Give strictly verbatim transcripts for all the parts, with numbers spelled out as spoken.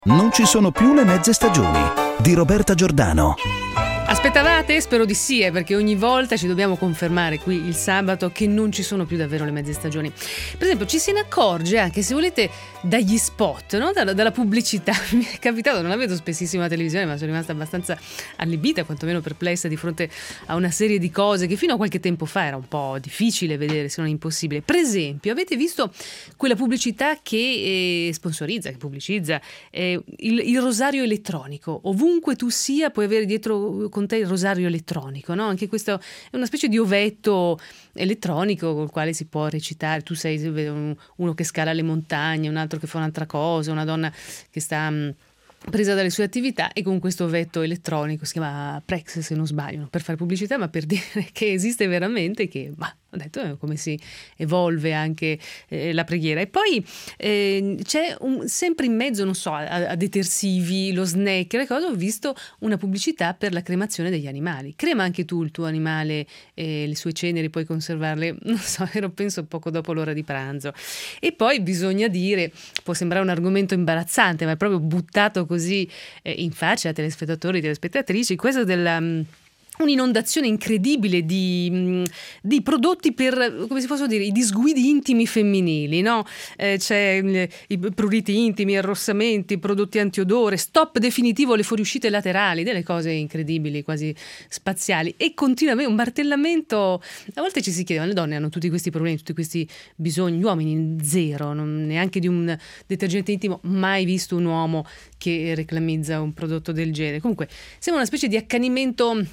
Non ci sono più le mezze stagioni di Roberta Giordano. Aspettavate? Spero di sì, eh, perché ogni volta ci dobbiamo confermare qui il sabato che non ci sono più davvero le mezze stagioni. Per esempio, ci se ne accorge anche, se volete, dagli spot, no? dalla, dalla pubblicità. Mi è capitato, non la vedo spessissimo la televisione, ma sono rimasta abbastanza allibita, quantomeno perplessa di fronte a una serie di cose che fino a qualche tempo fa era un po' difficile vedere, se non impossibile. Per esempio, avete visto quella pubblicità che eh, sponsorizza, che pubblicizza eh, il, il rosario elettronico? Ovunque tu sia puoi avere dietro con te il rosario elettronico, no? Anche questo è una specie di ovetto elettronico col quale si può recitare. Tu sei uno che scala le montagne, un altro che fa un'altra cosa, una donna che sta mh, presa dalle sue attività, e con questo ovetto elettronico, si chiama Prex se non sbaglio, per fare pubblicità, ma per dire che esiste veramente, che bah, ho detto eh, come si evolve anche eh, la preghiera. E poi eh, c'è un, sempre in mezzo, non so, a, a detersivi, lo snack, le cose, ho visto una pubblicità per la cremazione degli animali. Crema anche tu il tuo animale, eh, le sue ceneri, puoi conservarle, non so, ero penso poco dopo l'ora di pranzo. E poi bisogna dire, può sembrare un argomento imbarazzante, ma è proprio buttato così eh, in faccia a telespettatori e telespettatrici, questo della un'inondazione incredibile di, di prodotti per, come si possono dire, i disguidi intimi femminili, no? Eh, c'è i pruriti intimi, arrossamenti, prodotti antiodore, stop definitivo alle fuoriuscite laterali, delle cose incredibili, quasi spaziali, e continuamente un martellamento. A volte ci si chiede, ma le donne hanno tutti questi problemi, tutti questi bisogni, gli uomini zero, non, neanche di un detergente intimo, mai visto un uomo che reclamizza un prodotto del genere. Comunque sembra una specie di accanimento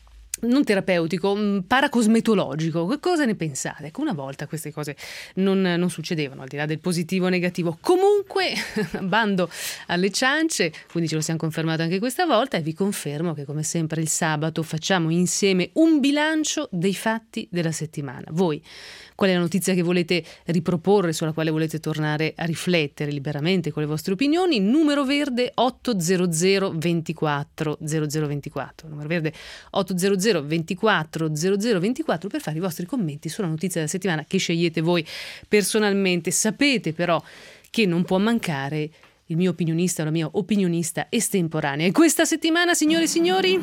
non terapeutico, paracosmetologico. Che cosa ne pensate? Ecco, una volta queste cose non, non succedevano, al di là del positivo o negativo. Comunque, bando alle ciance, quindi ce lo siamo confermato anche questa volta, e vi confermo che come sempre il sabato facciamo insieme un bilancio dei fatti della settimana. Voi, qual è la notizia che volete riproporre, sulla quale volete tornare a riflettere liberamente con le vostre opinioni? Numero verde otto zero zero ventiquattro zero zero ventiquattro, numero verde otto zero zero ventiquattro zero zero ventiquattro per fare i vostri commenti sulla notizia della settimana che scegliete voi personalmente. Sapete però che non può mancare il mio opinionista o la mia opinionista estemporanea, e questa settimana, signore e signori,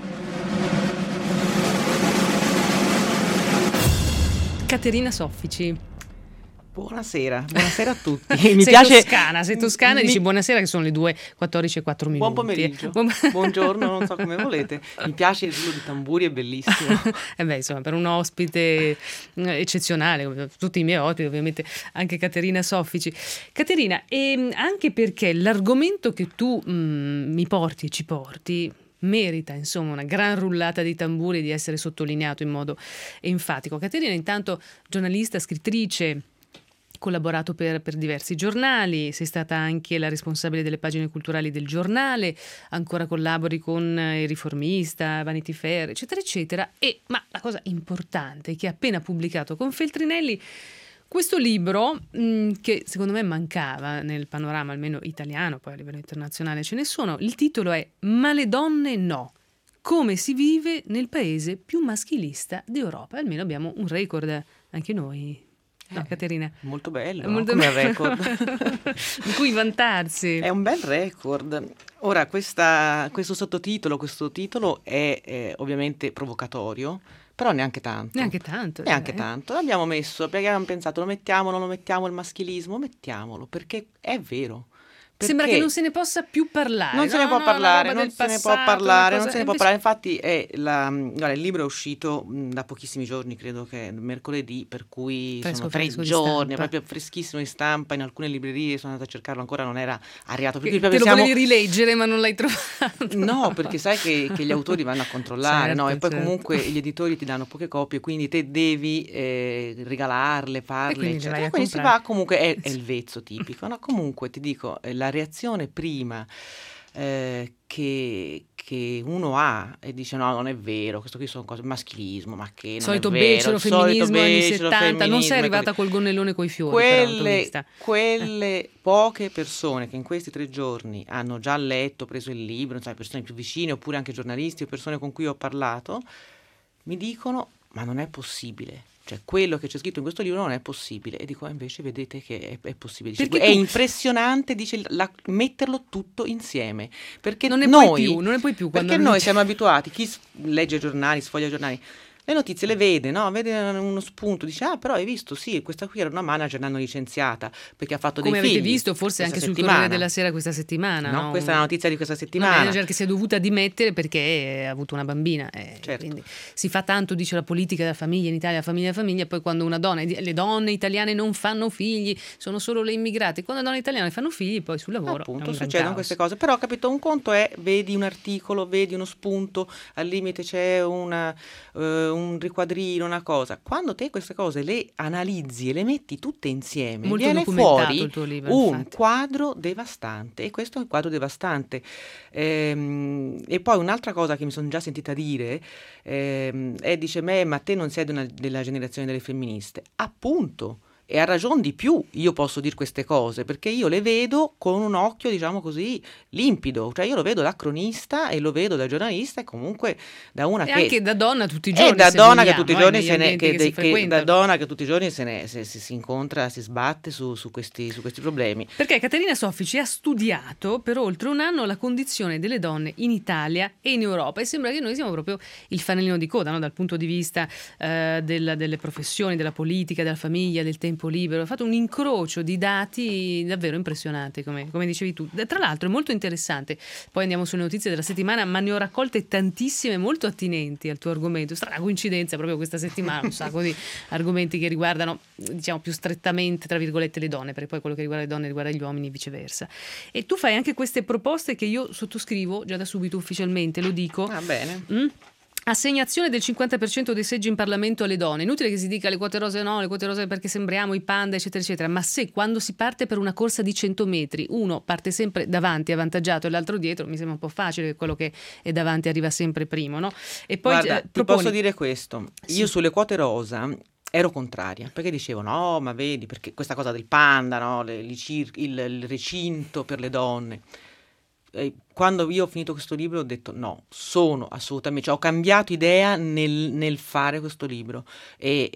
Caterina Soffici. Buonasera, buonasera a tutti. Mi sei piace toscana, sei toscana e mi... dici buonasera, che sono le due e quattordici e quattro minuti. Buon pomeriggio, Buon... buongiorno, non so come volete. Mi piace il rullo di tamburi, è bellissimo. E beh, insomma, per un ospite eccezionale, tutti i miei ospiti, ovviamente anche Caterina Soffici. Caterina, e anche perché l'argomento che tu mh, mi porti e ci porti merita, insomma, una gran rullata di tamburi, di essere sottolineato in modo enfatico. Caterina, intanto, giornalista, scrittrice, collaborato per, per diversi giornali, sei stata anche la responsabile delle pagine culturali del giornale, ancora collabori con Il Riformista, Vanity Fair, eccetera eccetera. E ma la cosa importante è che ha appena pubblicato con Feltrinelli questo libro mh, che secondo me mancava nel panorama almeno italiano, poi a livello internazionale ce ne sono. Il titolo è Ma le donne no, come si vive nel paese più maschilista d'Europa. Almeno abbiamo un record anche noi. No, eh, Caterina? Molto bello, è molto come bello. record. Di cui vantarsi. È un bel record. Ora, questa, questo sottotitolo, questo titolo è eh, ovviamente provocatorio, però neanche tanto. Neanche tanto. Neanche eh. tanto. L'abbiamo messo, perché abbiamo pensato, lo mettiamo, non lo mettiamo il maschilismo? Mettiamolo, perché è vero. Perché sembra che non se ne possa più parlare. Non no? se ne può no, parlare, non se passato, ne può parlare, cosa... non se ne può invece... parlare. Infatti è la, guarda, il libro è uscito mh, da pochissimi giorni, credo che mercoledì, per cui fresco, sono tre fresco giorni, è proprio freschissimo di stampa. In alcune librerie sono andata a cercarlo, ancora non era arrivato. Per cui te lo siamo... volevi rileggere, ma non l'hai trovato. No, perché sai che, che gli autori vanno a controllare, certo, no? E poi certo. comunque gli editori ti danno poche copie, quindi te devi eh, regalarle, farle, quindi eccetera. Quindi si va, comunque è, è il vezzo tipico, no? Comunque ti dico, eh, la reazione prima eh, che, che uno ha e dice no, non è vero, questo qui sono cose, maschilismo, ma che non solito è vero, becero femminismo anni settanta, non sei femminismo, arrivata col gonnellone coi fiori. quelle, però, quelle eh. poche persone che in questi tre giorni hanno già letto, preso il libro, insomma, persone più vicine oppure anche giornalisti o persone con cui ho parlato, mi dicono ma non è possibile cioè quello che c'è scritto in questo libro non è possibile. E dico, ah, invece vedete che è, è possibile. Dice, Perché è tu- impressionante, dice, la- metterlo tutto insieme, perché Non ne noi, puoi più, non ne puoi più quando perché lo noi leggi. siamo abituati, chi s- legge giornali, sfoglia giornali, le notizie le vede, no? Vede uno spunto, dice, ah, però hai visto, sì, questa qui era una manager, l'hanno licenziata perché ha fatto Come dei avete figli visto forse questa anche sul settimana. Corriere della Sera questa settimana, No, no? questa è la notizia di questa Una settimana. manager che si è dovuta dimettere perché ha avuto una bambina. eh, Certo. Quindi si fa tanto, dice la politica della famiglia in Italia, famiglia, famiglia, poi quando una donna, le donne italiane non fanno figli, sono solo le immigrate. Quando le donne italiane fanno figli, poi sul lavoro è Appunto, un gran succedono caos. queste cose, però capito, un conto è vedi un articolo, vedi uno spunto, al limite c'è una, eh, un riquadrino, una cosa. Quando te queste cose le analizzi e le metti tutte insieme, Molto viene documentato fuori il tuo libro, un infatti. quadro devastante, e questo è un quadro devastante. Ehm, e poi un'altra cosa che mi sono già sentita dire ehm, è, dice, me, ma te non sei di una- della generazione delle femministe. Appunto. E a ragion di più io posso dire queste cose, perché io le vedo con un occhio, diciamo così, limpido, cioè io lo vedo da cronista e lo vedo da giornalista e comunque da una E che... anche da donna tutti i giorni. E da se donna che vogliamo, tutti i eh, giorni negli se ne, ambienti che, che de- si che- da frequentano. donna che tutti i giorni se ne, se- se si incontra, si sbatte su, su questi, su questi problemi. Perché Caterina Soffici ha studiato per oltre un anno la condizione delle donne in Italia e in Europa, e sembra che noi siamo proprio il fanalino di coda, no? Dal punto di vista eh, del- delle professioni, della politica, della famiglia, del tempo libero. Ha fatto un incrocio di dati davvero impressionante, come, come dicevi tu. Tra l'altro è molto interessante, poi andiamo sulle notizie della settimana, ma ne ho raccolte tantissime molto attinenti al tuo argomento. Strana coincidenza proprio questa settimana, un sacco di argomenti che riguardano, diciamo, più strettamente, tra virgolette, le donne, perché poi quello che riguarda le donne riguarda gli uomini e viceversa. E tu fai anche queste proposte che io sottoscrivo già da subito ufficialmente, lo dico. Va bene. Mm? Assegnazione del cinquanta per cento dei seggi in Parlamento alle donne. Inutile che si dica le quote rose no, le quote rose perché sembriamo i panda, eccetera, eccetera. Ma se quando si parte per una corsa di cento metri uno parte sempre davanti, avvantaggiato, e l'altro dietro, mi sembra un po' facile che quello che è davanti arriva sempre primo, no? E poi Guarda, eh, ti proponi- posso dire questo. Sì. Io sulle quote rosa ero contraria, perché dicevo, no, ma vedi, perché questa cosa del panda, no, le- li cir- il, il recinto per le donne. Eh, quando io ho finito questo libro ho detto no, sono assolutamente, cioè, ho cambiato idea nel, nel fare questo libro, e,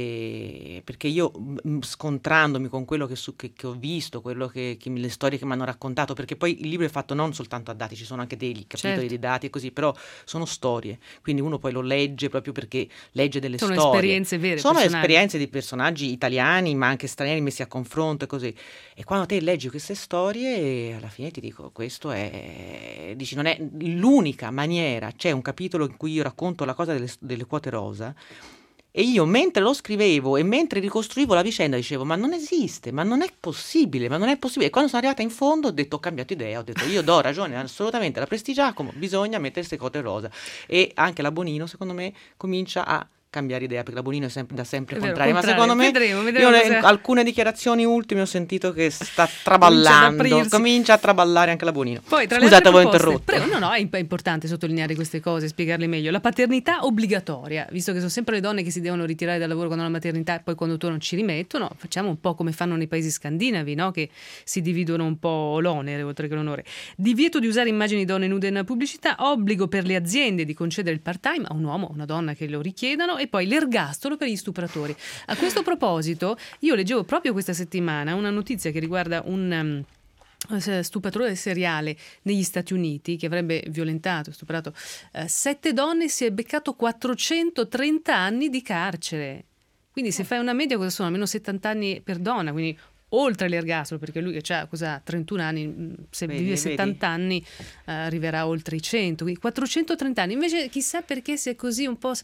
e- perché io m, scontrandomi con quello che, su- che- che ho visto, quello che, che mi- le storie che mi hanno raccontato, perché poi il libro è fatto non soltanto a dati, ci sono anche dei capitoli Certo. di dati e così, però sono storie, quindi uno poi lo legge proprio perché legge delle Sono storie. esperienze vere, Sono personali. esperienze di personaggi italiani ma anche stranieri messi a confronto e così. E quando te leggi queste storie, alla fine ti dico, questo è, dici, non è l'unica maniera. C'è un capitolo in cui io racconto la cosa delle, delle quote rosa, e io mentre lo scrivevo e mentre ricostruivo la vicenda dicevo, ma non esiste, ma non è possibile, ma non è possibile. E quando sono arrivata in fondo ho detto, ho cambiato idea, ho detto, io do ragione assolutamente alla Prestigiacomo, bisogna mettere queste quote rosa. E anche la Bonino, secondo me, comincia a cambiare idea, perché la Bonino è sempre, da sempre È vero, contraria, ma contraria. secondo me Vedremo, vedremo io se- le- alcune dichiarazioni ultime ho sentito che sta traballando, aprirsi. comincia a traballare anche la Bonino. Poi, tra le Scusate, altre avevo proposte- interrotto. Prego, no, no, è imp- è importante sottolineare queste cose, spiegarle meglio. La paternità obbligatoria, visto che sono sempre le donne che si devono ritirare dal lavoro quando hanno la maternità e poi quando tu non ci rimettono, facciamo un po' come fanno nei paesi scandinavi, no? Che si dividono un po' l'onere oltre che l'onore. Divieto di usare immagini di donne nude nella pubblicità, obbligo per le aziende di concedere il part-time a un uomo o una donna che lo richiedano, e poi l'ergastolo per gli stupratori. A questo proposito, io leggevo proprio questa settimana una notizia che riguarda un um, stupratore seriale negli Stati Uniti che avrebbe violentato, stuprato eh, sette donne, si è beccato quattrocentotrenta anni di carcere. Quindi se fai una media, cosa sono? Almeno settanta anni per donna, quindi oltre l'ergastolo, perché lui che ha cosa, trentuno anni, se Vedi, vive vedi? settanta anni eh, arriverà oltre i cento, quindi quattrocentotrenta anni. Invece chissà perché si è così un po'...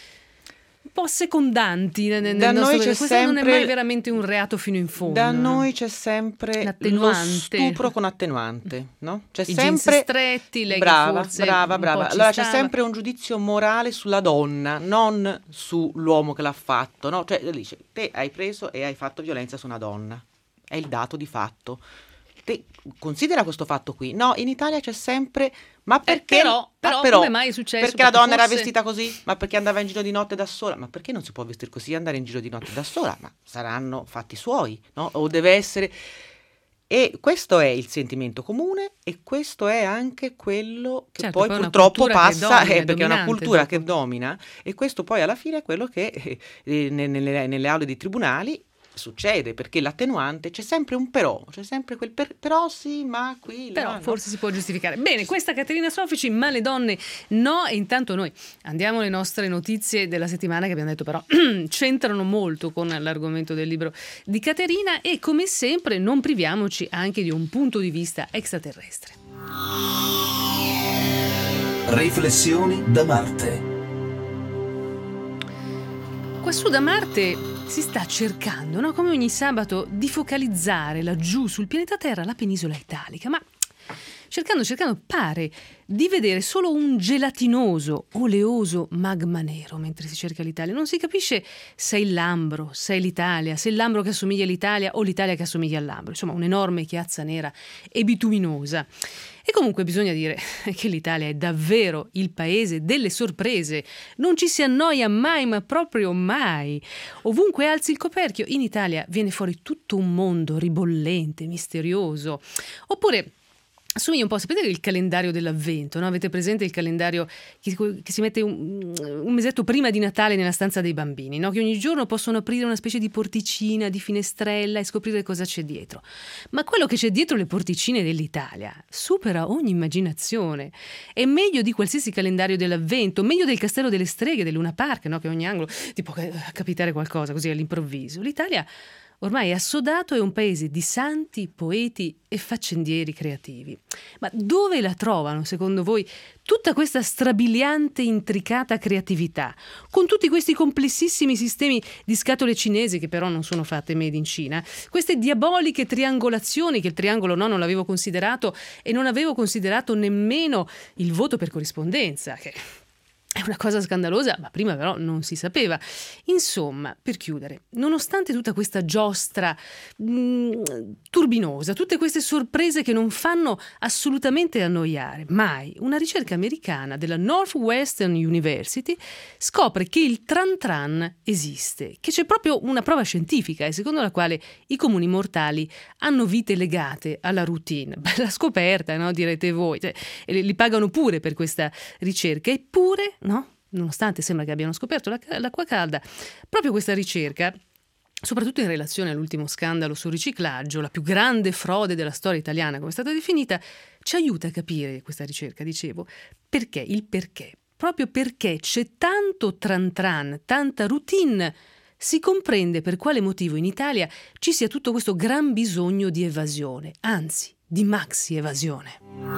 un po' secondanti nel, nel Da nostro noi c'è questo non è sempre- mai veramente un reato fino in fondo. Da no? noi c'è sempre lo L'attenuante. stupro con attenuante, no? C'è I jeans sempre stretti, lei che brava, forse brava, un brava. po' ci Allora c'è stava. sempre un giudizio morale sulla donna, non sull'uomo che l'ha fatto, no? Cioè dice, te hai preso e hai fatto violenza su una donna. È il dato di fatto. Te considera questo fatto qui. No, in Italia c'è sempre ma perché però- ma però come mai è successo? Perché la Perché donna era forse- vestita così? Ma perché andava in giro di notte da sola? Ma perché non si può vestire così e andare in giro di notte da sola? Ma saranno fatti suoi, no? O deve essere. E questo è il sentimento comune e questo è anche quello che Certo, poi poi è una purtroppo cultura che passa, domina, eh, è perché è una dominante cultura dopo. che domina e questo poi alla fine è quello che eh, eh, ne- nelle, nelle aule dei tribunali succede, perché l'attenuante c'è sempre un però, c'è sempre quel per- però sì, ma qui, Però là, no? forse si può giustificare. Bene, questa Caterina Soffici, ma le donne no. E intanto noi andiamo alle nostre notizie della settimana, che abbiamo detto però c'entrano molto con l'argomento del libro di Caterina, e come sempre non priviamoci anche di un punto di vista extraterrestre. Riflessioni da Marte. Quassù da Marte si sta cercando, no? Come ogni sabato, di focalizzare laggiù sul pianeta Terra la penisola italica, ma cercando, cercando, pare di vedere solo un gelatinoso, oleoso magma nero mentre si cerca l'Italia. Non si capisce se è il Lambro, se è l'Italia, se è il Lambro che assomiglia all'Italia o l'Italia che assomiglia al Lambro. Insomma, un'enorme chiazza nera e bituminosa. E comunque bisogna dire che l'Italia è davvero il paese delle sorprese. Non ci si annoia mai, ma proprio mai. Ovunque alzi il coperchio, in Italia viene fuori tutto un mondo ribollente, misterioso. Oppure assomiglia un po', sapete il calendario dell'avvento, no? Avete presente il calendario che, che si mette un, un mesetto prima di Natale nella stanza dei bambini, no? Che ogni giorno possono aprire una specie di porticina, di finestrella e scoprire cosa c'è dietro. Ma quello che c'è dietro le porticine dell'Italia supera ogni immaginazione. È meglio di qualsiasi calendario dell'avvento, meglio del castello delle streghe, del Luna Park, no? Che a ogni angolo ti può capitare qualcosa così all'improvviso. L'Italia ormai assodato è un paese di santi, poeti e faccendieri creativi. Ma dove la trovano, secondo voi, tutta questa strabiliante, intricata creatività, con tutti questi complessissimi sistemi di scatole cinesi che però non sono fatte made in Cina, queste diaboliche triangolazioni, che il triangolo no, non l'avevo considerato, e non avevo considerato nemmeno il voto per corrispondenza, che è una cosa scandalosa, ma prima però non si sapeva. Insomma, per chiudere, nonostante tutta questa giostra mh, turbinosa, tutte queste sorprese che non fanno assolutamente annoiare, mai, una ricerca americana della Northwestern University scopre che il tran tran esiste, che c'è proprio una prova scientifica, e secondo la quale i comuni mortali hanno vite legate alla routine. Bella scoperta, no? Direte voi. Cioè, e li pagano pure per questa ricerca, eppure no? Nonostante sembra che abbiano scoperto l'acqua calda, proprio questa ricerca, soprattutto in relazione all'ultimo scandalo sul riciclaggio, la più grande frode della storia italiana, come è stata definita, ci aiuta a capire questa ricerca, dicevo, perché, il perché. Proprio perché c'è tanto tran tran, tanta routine, si comprende per quale motivo in Italia ci sia tutto questo gran bisogno di evasione, anzi, di maxi evasione.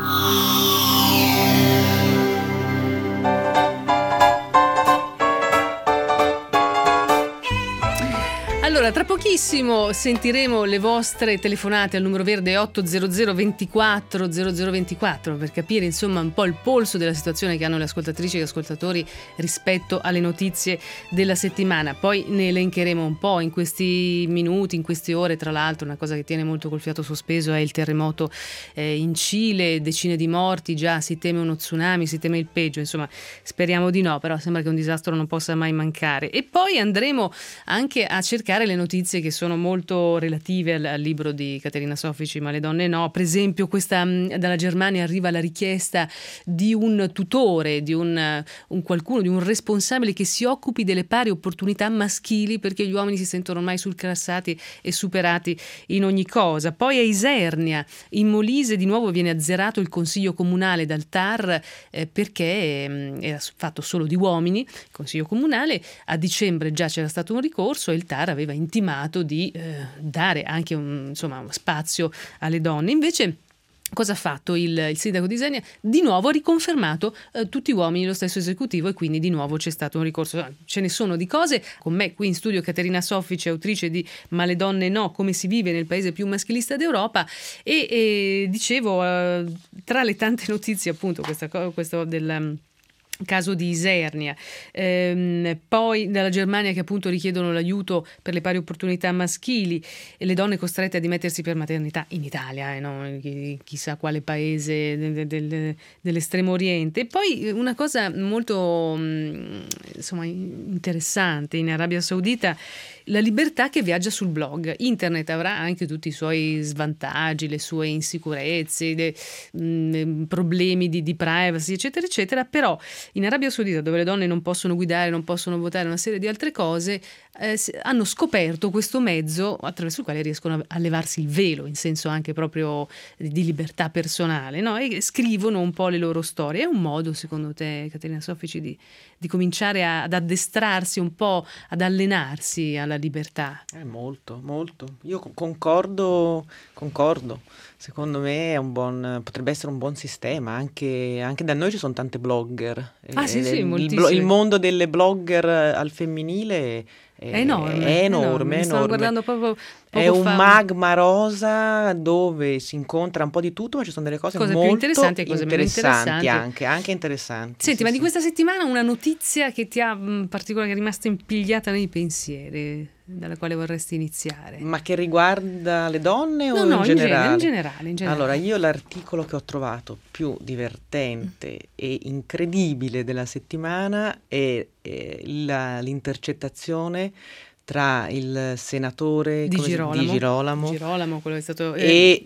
Allora, tra pochissimo sentiremo le vostre telefonate al numero verde otto zero zero ventiquattro zero zero ventiquattro per capire insomma un po' il polso della situazione che hanno le ascoltatrici e gli ascoltatori rispetto alle notizie della settimana. Poi ne elencheremo un po' in questi minuti, in queste ore. Tra l'altro una cosa che tiene molto col fiato sospeso è il terremoto eh, in Cile, decine di morti, già si teme uno tsunami, si teme il peggio, insomma speriamo di no, però sembra che un disastro non possa mai mancare. E poi andremo anche a cercare le notizie che sono molto relative al, al libro di Caterina Soffici, Ma le donne no. Per esempio questa dalla Germania arriva la richiesta di un tutore, di un, un qualcuno, di un responsabile che si occupi delle pari opportunità maschili, perché gli uomini si sentono ormai surclassati e superati in ogni cosa. Poi a Isernia, in Molise, di nuovo viene azzerato il consiglio comunale dal T A R eh, perché eh, era fatto solo di uomini, il consiglio comunale. A dicembre già c'era stato un ricorso e il T A R aveva intimato di eh, dare anche un, insomma, uno spazio alle donne. Invece cosa ha fatto il, il sindaco di Isernia? Di nuovo ha riconfermato eh, tutti uomini lo stesso esecutivo, e quindi di nuovo c'è stato un ricorso. Ce ne sono di cose. Con me qui in studio Caterina Soffici, autrice di Ma le donne no, come si vive nel paese più maschilista d'Europa, e, e dicevo eh, tra le tante notizie appunto questa cosa, questo del caso di Isernia, ehm, poi dalla Germania che appunto richiedono l'aiuto per le pari opportunità maschili e le donne costrette a dimettersi per maternità in Italia, eh, no? Chi- chissà quale paese del- del- dell'estremo oriente. E poi una cosa molto mh, insomma interessante in Arabia Saudita, la libertà che viaggia sul blog. Internet avrà anche tutti i suoi svantaggi, le sue insicurezze, le, mh, problemi di, di privacy, eccetera, eccetera, però in Arabia Saudita, dove le donne non possono guidare, non possono votare, una serie di altre cose, eh, s- hanno scoperto questo mezzo attraverso il quale riescono a, a levarsi il velo, in senso anche proprio di libertà personale, no? E scrivono un po' le loro storie. È un modo, secondo te, Caterina Soffici, di, di cominciare a- ad addestrarsi un po', ad allenarsi alla libertà? Eh, molto, molto. Io co- concordo, concordo. Secondo me è un buon, potrebbe essere un buon sistema. Anche, anche da noi ci sono tante blogger. Ah, sì, Eh, sì, il, blo- il moltissime. mondo delle blogger al femminile è, È enorme, è è enorme. enorme, Mi stavo enorme. guardando proprio È poco un fa. magma rosa dove si incontra un po' di tutto, ma ci sono delle cose, Cose più molto interessanti e cose meno interessanti interessanti. anche, anche interessanti. Senti, sì, ma di sì. questa settimana una notizia che ti ha in particolare, che è rimasta impigliata nei pensieri, dalla quale vorresti iniziare? Ma che riguarda le donne No, o no, in in genere, generale? in generale, in generale. Allora, io l'articolo che ho trovato più divertente e incredibile della settimana è, è la- l'intercettazione tra il senatore Di come si- Girolamo, di Girolamo Girolamo, quello è stato eh, e,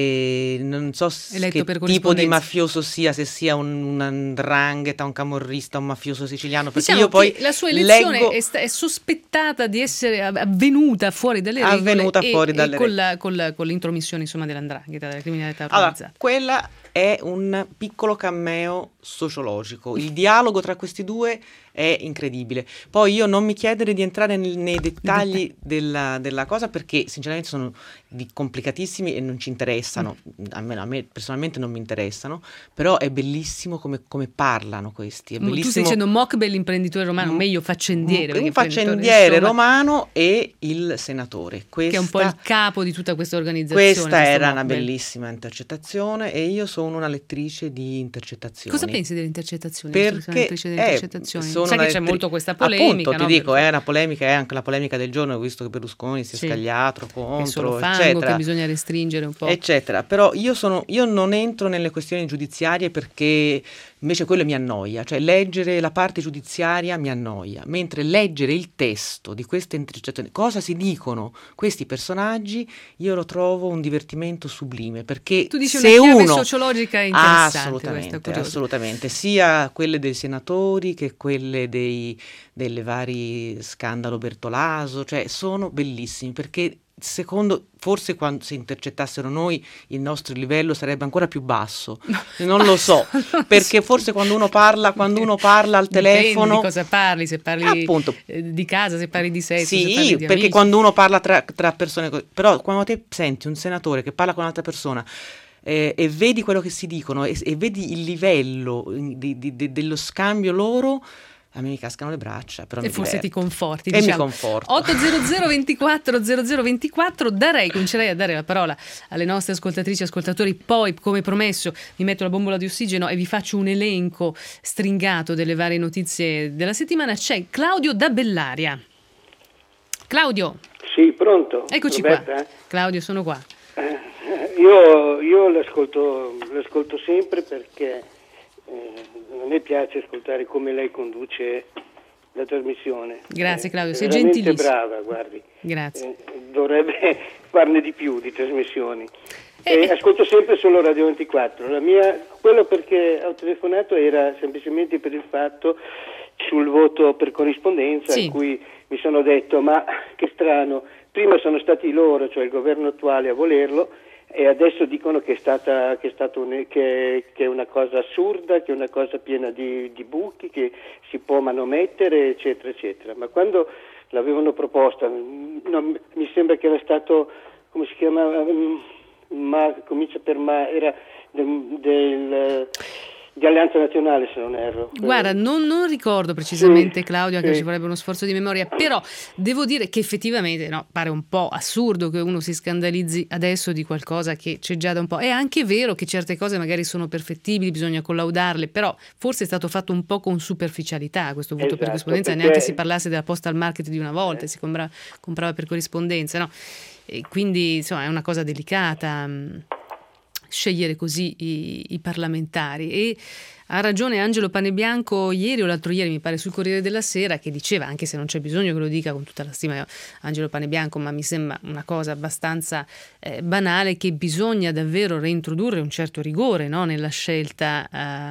e non so s- eletto che per tipo di corrispondenza. mafioso sia, se sia un, un 'ndrangheta, un camorrista, un mafioso siciliano, perché Diciamo io poi che la sua elezione leggo è, sta- è sospettata di essere av- avvenuta fuori dalle regole avvenuta e, fuori e dalle con, regole. la, con, la- con l'intromissione insomma dell'andrangheta, della criminalità Allora, organizzata. quella è un piccolo cameo sociologico. Il dialogo tra questi due è incredibile. Poi io non mi chiedere di entrare nel- nei dettagli della, della cosa, perché sinceramente sono di- complicatissimi e non ci interessano, almeno a me personalmente non mi interessano, però è bellissimo come, come parlano questi. È Tu stai bellissimo. dicendo Mokbel, l'imprenditore romano, Mm, meglio faccendiere. perché un imprenditore, faccendiere insomma, romano e il senatore. che è un po' Questa- il capo di tutta questa organizzazione. Questa questo era una Mokbel. bellissima intercettazione e io sono una lettrice di intercettazioni. Cosa pensi delle intercettazioni? Tu sei una Perché lettrice delle eh, intercettazioni. sono Sai una che c'è lettri- molto questa polemica, Appunto, ti no? dico, Per- è una polemica, è anche la polemica del giorno, visto che Berlusconi si è Sì. scagliato È solo contro, fango, eccetera. che bisogna restringere un po'. Eccetera, però io, sono, io non entro nelle questioni giudiziarie, perché invece quello mi annoia, cioè leggere la parte giudiziaria mi annoia, mentre leggere il testo di queste intercettazioni, cosa si dicono questi personaggi, io lo trovo un divertimento sublime, perché Tu dici se una chiave uno sociologica interessante, questa, assolutamente, curiosa. assolutamente, sia quelle dei senatori che quelle dei delle vari scandalo Bertolaso, cioè sono bellissimi, perché secondo, forse quando se intercettassero noi il nostro livello sarebbe ancora più basso, non lo so, perché forse quando uno parla, quando uno parla al Dipende telefono, di cosa parli, se parli appunto, eh, di casa, se parli di sesso, se parli sì, di perché amici. quando uno parla tra, tra persone, co- però quando te senti un senatore che parla con un'altra persona eh, e vedi quello che si dicono e, e vedi il livello mm, di- di- di- dello scambio loro, a me mi cascano le braccia, però E mi forse ti diverto. conforti, E mi diciamo. conforto. ottocento ventiquattro zero zero ventiquattro, darei, comincerei a dare la parola alle nostre ascoltatrici e ascoltatori, poi come promesso mi metto la bombola di ossigeno e vi faccio un elenco stringato delle varie notizie della settimana. C'è Claudio da Bellaria. Claudio, Sì, pronto? eccoci Roberta? qua. Claudio, sono qua. Eh, io io l'ascolto, l'ascolto sempre perché eh, a me piace ascoltare come lei conduce la trasmissione. Grazie, Claudio, È sei veramente gentilissimo. brava, guardi. Grazie. Eh, dovrebbe farne di più di trasmissioni. Eh, E ascolto sempre solo Radio ventiquattro. La mia, quello perché ho telefonato era semplicemente per il fatto sul voto per corrispondenza, Sì. in cui mi sono detto ma che strano, prima sono stati loro, cioè il governo attuale, a volerlo, e adesso dicono che è stata che è, stato un, che, che è una cosa assurda, che è una cosa piena di, di buchi, che si può manomettere, eccetera, eccetera. Ma quando l'avevano proposta, non, mi sembra che era stato, come si chiama, ma comincia per ma, era del, del, di dell'Alleanza Nazionale, se non erro. Guarda, non, non ricordo precisamente, Sì, Claudio, anche sì. se ci vorrebbe uno sforzo di memoria, però devo dire che effettivamente no, pare un po' assurdo che uno si scandalizzi adesso di qualcosa che c'è già da un po'. È anche vero che certe cose magari sono perfettibili, bisogna collaudarle, però forse è stato fatto un po' con superficialità questo voto per Esatto, corrispondenza, perché- neanche si parlasse della postal market di una volta, Eh. si compra- comprava per corrispondenza, no? E quindi insomma è una cosa delicata mh, scegliere così i, i parlamentari. E ha ragione Angelo Panebianco ieri o l'altro ieri, mi pare, sul Corriere della Sera, che diceva, anche se non c'è bisogno che lo dica, con tutta la stima Angelo Panebianco, ma mi sembra una cosa abbastanza eh, banale, che bisogna davvero reintrodurre un certo rigore, no, nella scelta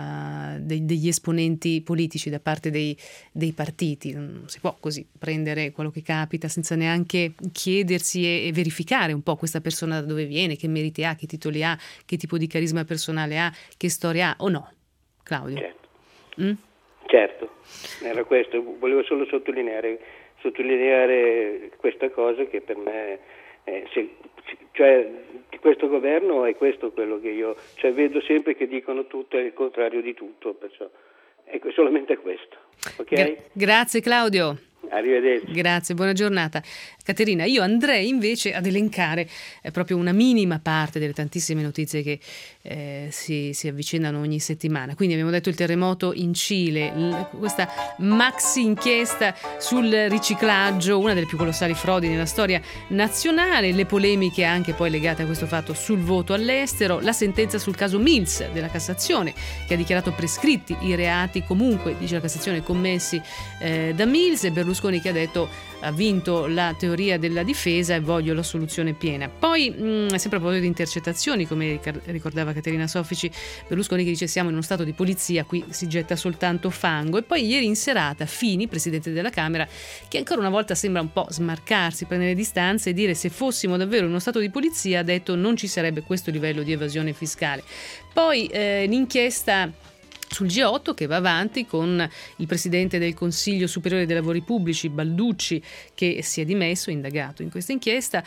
eh, dei, degli esponenti politici da parte dei, dei partiti. Non si può così prendere quello che capita senza neanche chiedersi e, e verificare un po' questa persona da dove viene, che meriti ha, che titoli ha, che tipo di carisma personale ha, che storia ha o no. Claudio. Certo. Mm? Certo, era questo, volevo solo sottolineare, sottolineare questa cosa che per me, eh, se, cioè di questo governo è questo quello che io, cioè vedo sempre che dicono tutto e il contrario di tutto, perciò ecco, solamente questo, ok? Gra- grazie Claudio. Arrivederci. Grazie, buona giornata. Caterina, io andrei invece ad elencare eh, proprio una minima parte delle tantissime notizie che eh, si, si avvicendano ogni settimana. Quindi abbiamo detto il terremoto in Cile, l- questa maxi inchiesta sul riciclaggio, una delle più colossali frodi nella storia nazionale, le polemiche anche poi legate a questo fatto sul voto all'estero, la sentenza sul caso Mills della Cassazione che ha dichiarato prescritti i reati comunque, dice la Cassazione, commessi eh, da Mills, e Berlusconi che ha detto ha vinto la teoria della difesa e voglio la soluzione piena. Poi, mh, sempre a proposito di intercettazioni, come ricordava Caterina Soffici, Berlusconi che dice siamo in uno stato di polizia, qui si getta soltanto fango. E poi ieri in serata Fini, presidente della Camera, che ancora una volta sembra un po' smarcarsi, prendere distanze e dire se fossimo davvero in uno stato di polizia, ha detto non ci sarebbe questo livello di evasione fiscale. Poi eh, l'inchiesta sul G otto che va avanti con il presidente del Consiglio Superiore dei Lavori Pubblici Balducci che si è dimesso, indagato in questa inchiesta.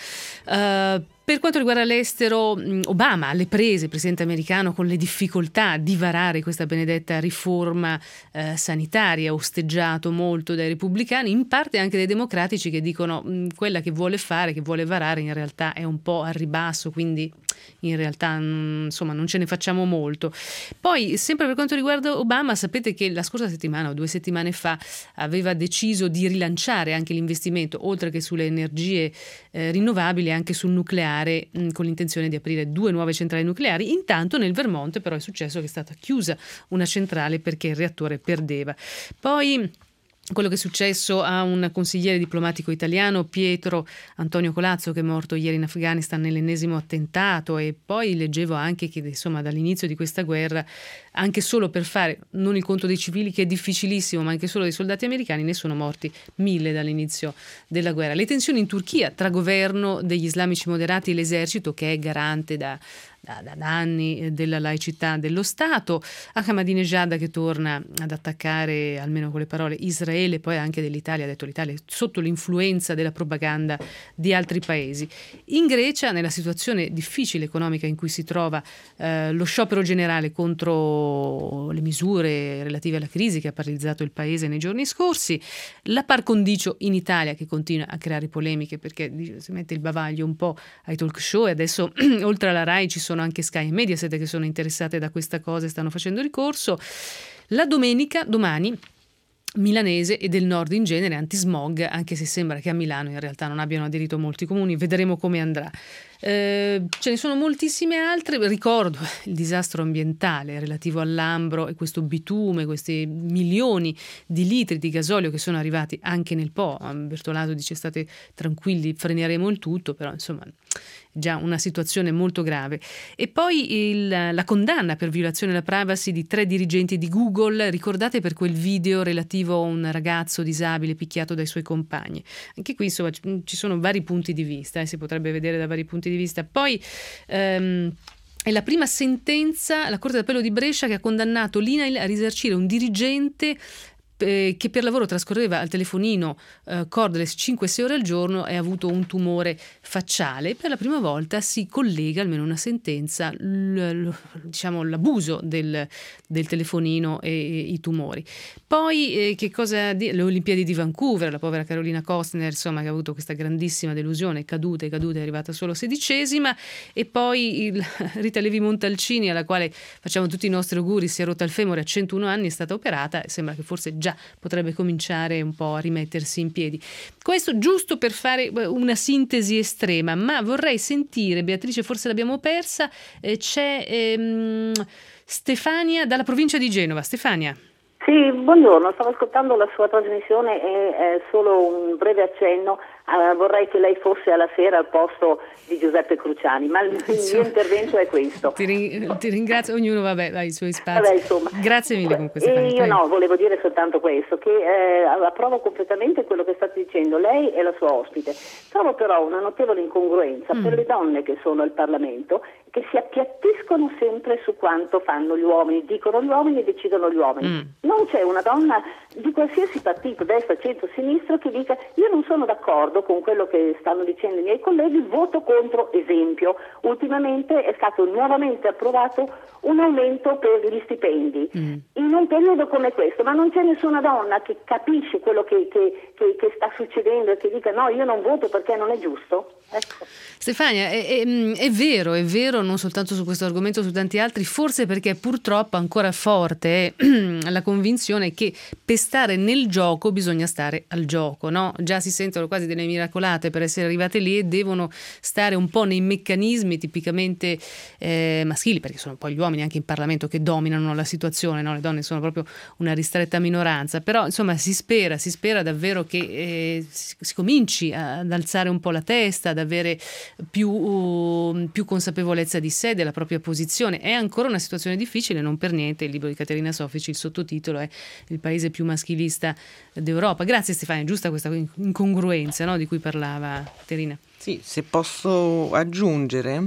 Uh, per quanto riguarda l'estero, Obama alle prese, il presidente americano, con le difficoltà di varare questa benedetta riforma eh, sanitaria, osteggiato molto dai repubblicani, in parte anche dai democratici che dicono mh, quella che vuole fare, che vuole varare in realtà è un po' a ribasso, quindi in realtà mh, insomma non ce ne facciamo molto. Poi sempre per quanto riguarda Obama, sapete che la scorsa settimana o due settimane fa aveva deciso di rilanciare anche l'investimento, oltre che sulle energie eh, rinnovabili, anche sul nucleare, mh, con l'intenzione di aprire due nuove centrali nucleari. Intanto nel Vermont però è successo che è stata chiusa una centrale perché il reattore perdeva. Poi quello che è successo a un consigliere diplomatico italiano, Pietro Antonio Colazzo, che è morto ieri in Afghanistan nell'ennesimo attentato, e poi leggevo anche che insomma dall'inizio di questa guerra, anche solo per fare non il conto dei civili che è difficilissimo, ma anche solo dei soldati americani, ne sono morti mille dall'inizio della guerra. Le tensioni in Turchia tra governo degli islamici moderati e l'esercito, che è garante da Da, da anni della laicità dello Stato, Ahmadinejad che torna ad attaccare, almeno con le parole, Israele, poi anche dell'Italia, ha detto l'Italia è sotto l'influenza della propaganda di altri paesi. In Grecia, nella situazione difficile economica in cui si trova, eh, lo sciopero generale contro le misure relative alla crisi che ha paralizzato il paese nei giorni scorsi, la par condicio in Italia che continua a creare polemiche perché si mette il bavaglio un po' ai talk show, e adesso oltre alla Rai ci sono sono anche Sky e Mediaset che sono interessate da questa cosa e stanno facendo ricorso. La domenica, domani, milanese e del nord in genere, antismog, anche se sembra che a Milano in realtà non abbiano aderito molti comuni, vedremo come andrà. Eh, ce ne sono moltissime altre. Ricordo il disastro ambientale relativo al Lambro e questo bitume, questi milioni di litri di gasolio che sono arrivati anche nel Po. Bertolaso dice state tranquilli, freneremo il tutto, però insomma già una situazione molto grave. E poi il, la condanna per violazione della privacy di tre dirigenti di Google, ricordate per quel video relativo a un ragazzo disabile picchiato dai suoi compagni. Anche qui insomma ci sono vari punti di vista, eh, si potrebbe vedere da vari punti di vista. Poi ehm, è la prima sentenza, la Corte d'Appello di Brescia che ha condannato l'I N A I L a risarcire un dirigente eh, che per lavoro trascorreva al telefonino eh, cordless cinque sei ore al giorno e ha avuto un tumore facciale. Per la prima volta si collega, almeno una sentenza, l, l, diciamo l'abuso del, del telefonino e, e i tumori. Poi eh, che cosa di, le Olimpiadi di Vancouver, la povera Carolina Costner, insomma, che ha avuto questa grandissima delusione, caduta e caduta, è arrivata solo sedicesima. E poi il, Rita Levi Montalcini, alla quale facciamo tutti i nostri auguri, si è rotta il femore a centouno anni, è stata operata e sembra che forse già potrebbe cominciare un po' a rimettersi in piedi. Questo giusto per fare una sintesi estrema, ma vorrei sentire, Beatrice, forse l'abbiamo persa, eh, c'è ehm, Stefania dalla provincia di Genova. Stefania. Sì, buongiorno, stavo ascoltando la sua trasmissione e eh, solo un breve accenno, eh, vorrei che lei fosse alla sera al posto di Giuseppe Cruciani, ma il, il mio intervento è questo. Ti, ring- ti ringrazio, ognuno vabbè, ha i suoi spazi. Vabbè, insomma, grazie mille comunque. E io no, volevo dire soltanto questo, che eh, approvo completamente quello che state dicendo lei e la sua ospite. Trovo però una notevole incongruenza mm. per le donne che sono al Parlamento, che si appiattiscono sempre su quanto fanno gli uomini, dicono gli uomini e decidono gli uomini. Mm. Non c'è una donna di qualsiasi partito, destra, centro, sinistra, che dica io non sono d'accordo con quello che stanno dicendo i miei colleghi, voto contro. Esempio, ultimamente è stato nuovamente approvato un aumento per gli stipendi mm. in un periodo come questo, ma non c'è nessuna donna che capisce quello che, che, che, che sta succedendo e che dica no, io non voto perché non è giusto. Ecco. Stefania, è, è, è vero, è vero, non soltanto su questo argomento, su tanti altri, forse perché purtroppo ancora forte è la convinzione che per stare nel gioco bisogna stare al gioco, no? Già si sentono quasi delle miracolate per essere arrivate lì e devono stare un po' nei meccanismi tipicamente eh, maschili, perché sono poi gli uomini anche in Parlamento che dominano la situazione, no? Le donne sono proprio una ristretta minoranza, però insomma si spera, si spera davvero che eh, si, si cominci ad alzare un po' la testa, ad avere più, uh, più consapevolezza di sé, della propria posizione. È ancora una situazione difficile, non per niente il libro di Caterina Soffici, il sottotitolo è Il paese più maschilista d'Europa. Grazie Stefania, giusta questa incongruenza, no, di cui parlava Caterina. Sì, se posso aggiungere,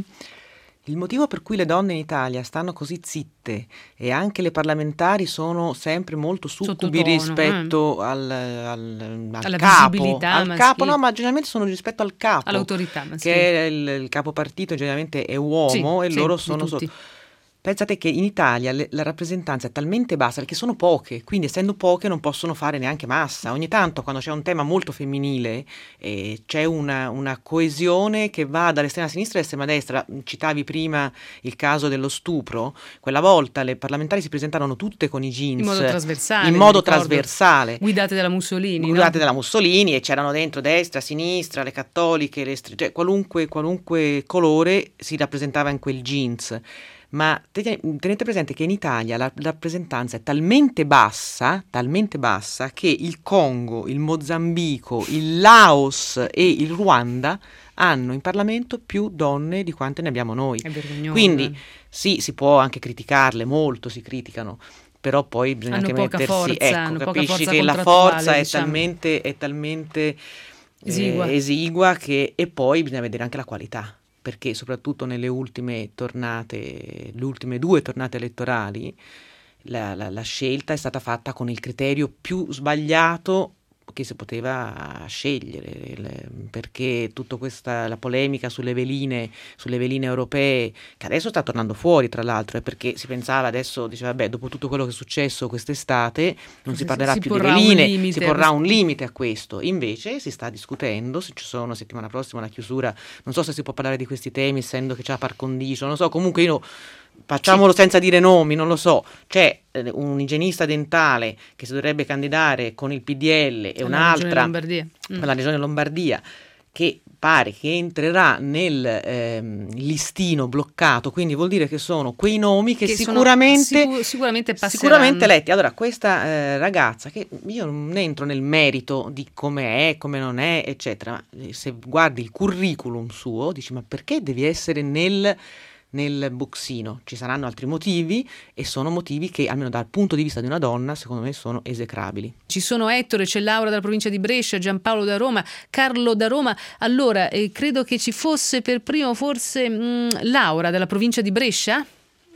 il motivo per cui le donne in Italia stanno così zitte e anche le parlamentari sono sempre molto succubi Sottotono, rispetto eh. al, al, al alla capo, visibilità al maschile. capo, no, ma generalmente sono rispetto al capo, all'autorità maschile. che è il, il capo partito, generalmente è uomo, sì, e sì, loro sono sotto. Pensate che in Italia le, la rappresentanza è talmente bassa perché sono poche, quindi essendo poche non possono fare neanche massa. Ogni tanto quando c'è un tema molto femminile eh, c'è una, una coesione che va dall'estrema sinistra all'estrema destra. Citavi prima il caso dello stupro, quella volta le parlamentari si presentarono tutte con i jeans in modo trasversale, in modo ricordo, trasversale guidate dalla Mussolini, guidate no? dalla Mussolini, e c'erano dentro destra, sinistra, le cattoliche, le str- cioè qualunque, qualunque colore si rappresentava in quel jeans. Ma tenete presente che in Italia la rappresentanza è talmente bassa, talmente bassa che il Congo, il Mozambico, il Laos e il Ruanda hanno in Parlamento più donne di quante ne abbiamo noi. È vergognoso. Quindi sì, si può anche criticarle, molto si criticano, però poi bisogna hanno anche poca mettersi, forza, ecco, hanno poca capisci forza che la contrattuale, forza è diciamo. talmente, è talmente esigua, eh, esigua che, e poi bisogna vedere anche la qualità. Perché soprattutto nelle ultime tornate, le ultime due tornate elettorali, la, la, la scelta è stata fatta con il criterio più sbagliato che si poteva scegliere, le, perché tutta questa la polemica sulle veline, sulle veline europee, che adesso sta tornando fuori tra l'altro, è perché si pensava adesso, diceva vabbè, dopo tutto quello che è successo quest'estate non si, si parlerà si più di veline, limite, si porrà un limite a questo. Invece si sta discutendo, se ci sono settimana prossima la chiusura, non so se si può parlare di questi temi essendo che c'è la par condicio, non so, comunque io facciamolo sì. senza dire nomi, non lo so, c'è eh, un igienista dentale che si dovrebbe candidare con il P D L e un'altra per mm. la regione Lombardia, che pare che entrerà nel ehm, listino bloccato, quindi vuol dire che sono quei nomi che, che sicuramente, sicur- sicuramente, sicuramente letti. Allora questa eh, ragazza, che io non entro nel merito di come è, come non è, eccetera, ma se guardi il curriculum suo dici ma perché devi essere nel nel boxino? Ci saranno altri motivi, e sono motivi che almeno dal punto di vista di una donna secondo me sono esecrabili. Ci sono Ettore, c'è Laura dalla provincia di Brescia, Giampaolo da Roma, Carlo da Roma. Allora eh, credo che ci fosse per primo forse mh, Laura dalla provincia di Brescia.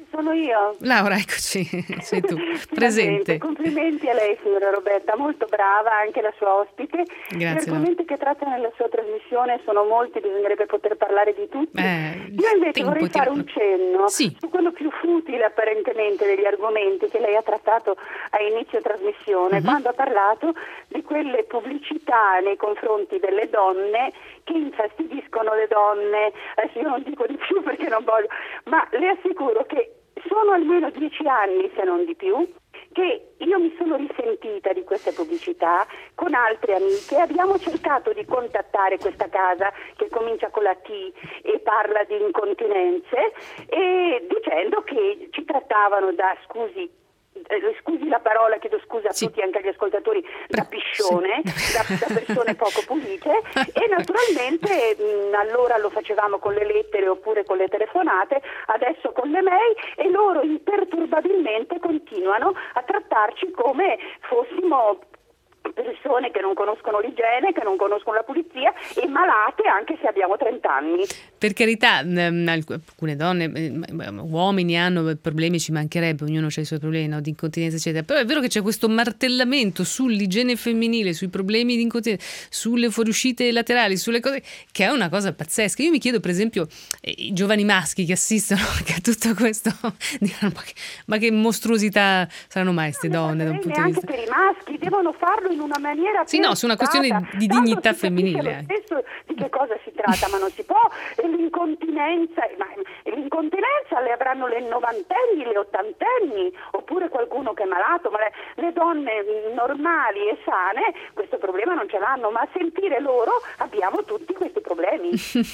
sono io. Laura, eccoci, sei tu, presente. Complimenti a lei, signora Roberta, molto brava, anche la sua ospite. Grazie. Gli argomenti che tratta nella sua trasmissione sono molti, bisognerebbe poter parlare di tutti. Eh, io invece vorrei fare un cenno sì. su quello più futile apparentemente degli argomenti che lei ha trattato a inizio trasmissione, uh-huh. quando ha parlato di quelle pubblicità nei confronti delle donne che infastidiscono le donne. Adesso io non dico di più perché non voglio, ma le assicuro che sono almeno dieci anni, se non di più, che io mi sono risentita di queste pubblicità con altre amiche. Abbiamo cercato di contattare questa casa che comincia con la T e parla di incontinenze, e dicendo che ci trattavano da, scusi Eh, scusi la parola, chiedo scusa a sì. tutti, anche agli ascoltatori, da piscione, sì. da, da persone poco pulite, e naturalmente mh, allora lo facevamo con le lettere oppure con le telefonate, adesso con le mail, e loro imperturbabilmente continuano a trattarci come fossimo persone che non conoscono l'igiene, che non conoscono la pulizia, e malate anche se abbiamo trenta anni. Per carità, alcune donne, uomini hanno problemi, ci mancherebbe, ognuno ha i suoi problemi, no, di incontinenza eccetera, però è vero che c'è questo martellamento sull'igiene femminile, sui problemi di incontinenza, sulle fuoriuscite laterali, sulle cose, che è una cosa pazzesca. Io mi chiedo, per esempio, i giovani maschi che assistono che a tutto questo diranno, ma che, ma che mostruosità saranno mai queste donne da un punto di vista. Anche per i maschi devono farlo in una maniera sì, no, su una questione di dignità femminile. Lo stesso di che cosa si tratta, ma non si può. L'incontinenza, ma l'incontinenza le avranno le novantenni, le ottantenni, oppure qualcuno che è malato, ma le, le donne normali e sane questo problema non ce l'hanno, ma a sentire loro abbiamo tutti questi problemi.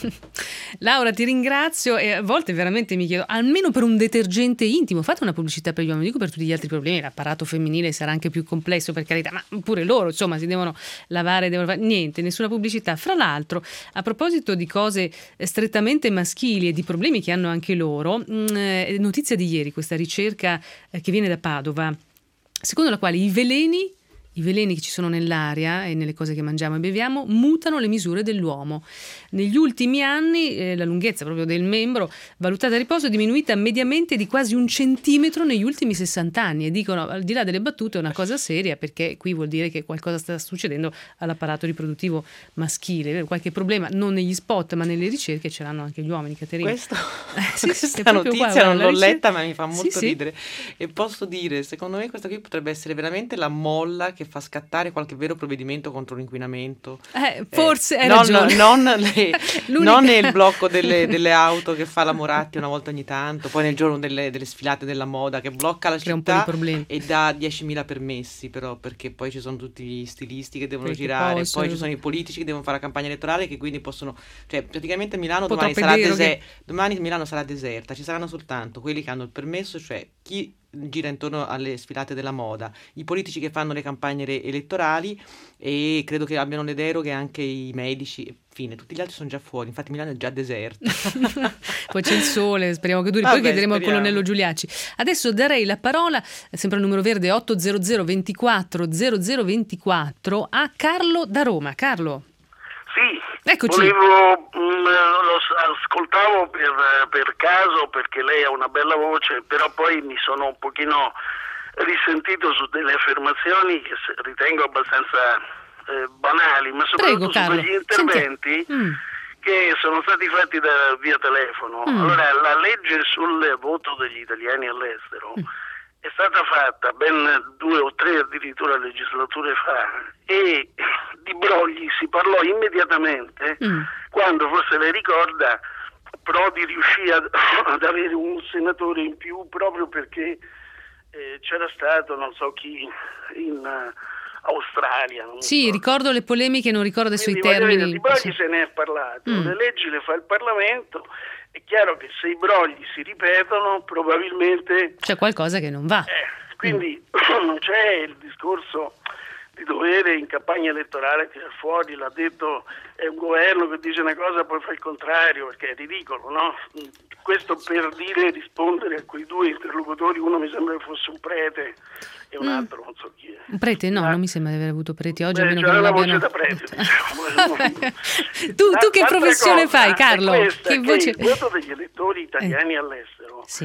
Laura, ti ringrazio, e a volte veramente mi chiedo, almeno per un detergente intimo, fate una pubblicità per gli uomini, dico per tutti gli altri problemi, l'apparato femminile sarà anche più complesso, per carità, ma pure loro insomma si devono lavare, devono fare niente, nessuna pubblicità. Fra l'altro, a proposito di cose strettamente maschili e di problemi che hanno anche loro, mh, notizia di ieri, questa ricerca eh, che viene da Padova, secondo la quale i veleni I veleni che ci sono nell'aria e nelle cose che mangiamo e beviamo mutano le misure dell'uomo. Negli ultimi anni eh, la lunghezza proprio del membro valutata a riposo è diminuita mediamente di quasi un centimetro negli ultimi sessanta anni, e dicono, al di là delle battute, è una cosa seria, perché qui vuol dire che qualcosa sta succedendo all'apparato riproduttivo maschile. Qualche problema non negli spot ma nelle ricerche ce l'hanno anche gli uomini, Caterina. Questo, eh, sì, questa sì, notizia qua, non l'ho ricerca... letta, ma mi fa molto sì, ridere sì. E posso dire, secondo me questa qui potrebbe essere veramente la molla che fa scattare qualche vero provvedimento contro l'inquinamento. Eh, forse eh, hai non, ragione. Non, le, non il blocco delle, delle auto che fa la Moratti una volta ogni tanto, poi nel giorno delle, delle sfilate della moda che blocca la Crea città un e dà diecimila permessi, però perché poi ci sono tutti gli stilisti che devono perché girare, possono... poi ci sono i politici che devono fare la campagna elettorale, che quindi possono, cioè praticamente Milano un po' domani sarà, dese- che... domani Milano sarà deserta, ci saranno soltanto quelli che hanno il permesso, cioè chi gira intorno alle sfilate della moda, i politici che fanno le campagne re- elettorali, e credo che abbiano le deroghe anche i medici. Fine, tutti gli altri sono già fuori, infatti Milano è già deserta. Poi c'è il sole, speriamo che duri. Vabbè, poi chiederemo speriamo. al colonnello Giuliacci. Adesso darei la parola, sempre al numero verde otto zero zero ventiquattro zero zero ventiquattro, a Carlo da Roma. Carlo. Sì, eccoci. Volevo, mh, lo ascoltavo per, per caso, perché lei ha una bella voce, però poi mi sono un pochino risentito su delle affermazioni che ritengo abbastanza eh, banali, ma soprattutto Prego, su quegli interventi mm. che sono stati fatti da, via telefono. Mm. Allora, la legge sul voto degli italiani all'estero mm. è stata fatta ben due o tre addirittura legislature fa, e di brogli si parlò immediatamente mm. quando, forse lei ricorda, Prodi riuscì ad, ad avere un senatore in più proprio perché eh, c'era stato non so chi in uh, Australia. Non sì, so. ricordo le polemiche, non ricordo adesso i Quindi, termini. Dire, di brogli sì. se ne è parlato, mm. le leggi le fa il Parlamento. È chiaro che se i brogli si ripetono probabilmente c'è qualcosa che non va. Eh, quindi mm. non c'è il discorso di dovere in campagna elettorale tirar fuori, l'ha detto, è un governo che dice una cosa poi fa il contrario, perché è ridicolo, no? Questo per dire, rispondere a quei due interlocutori, uno mi sembra che fosse un prete e un altro mm. non so chi è. Un prete? No, ah. non mi sembra di aver avuto preti oggi. Beh, a meno c'è che non la abbiano... voce da prete, diciamo. tu, tu che professione fai, Carlo? Che che voce... il voto degli elettori italiani eh. all'estero sì.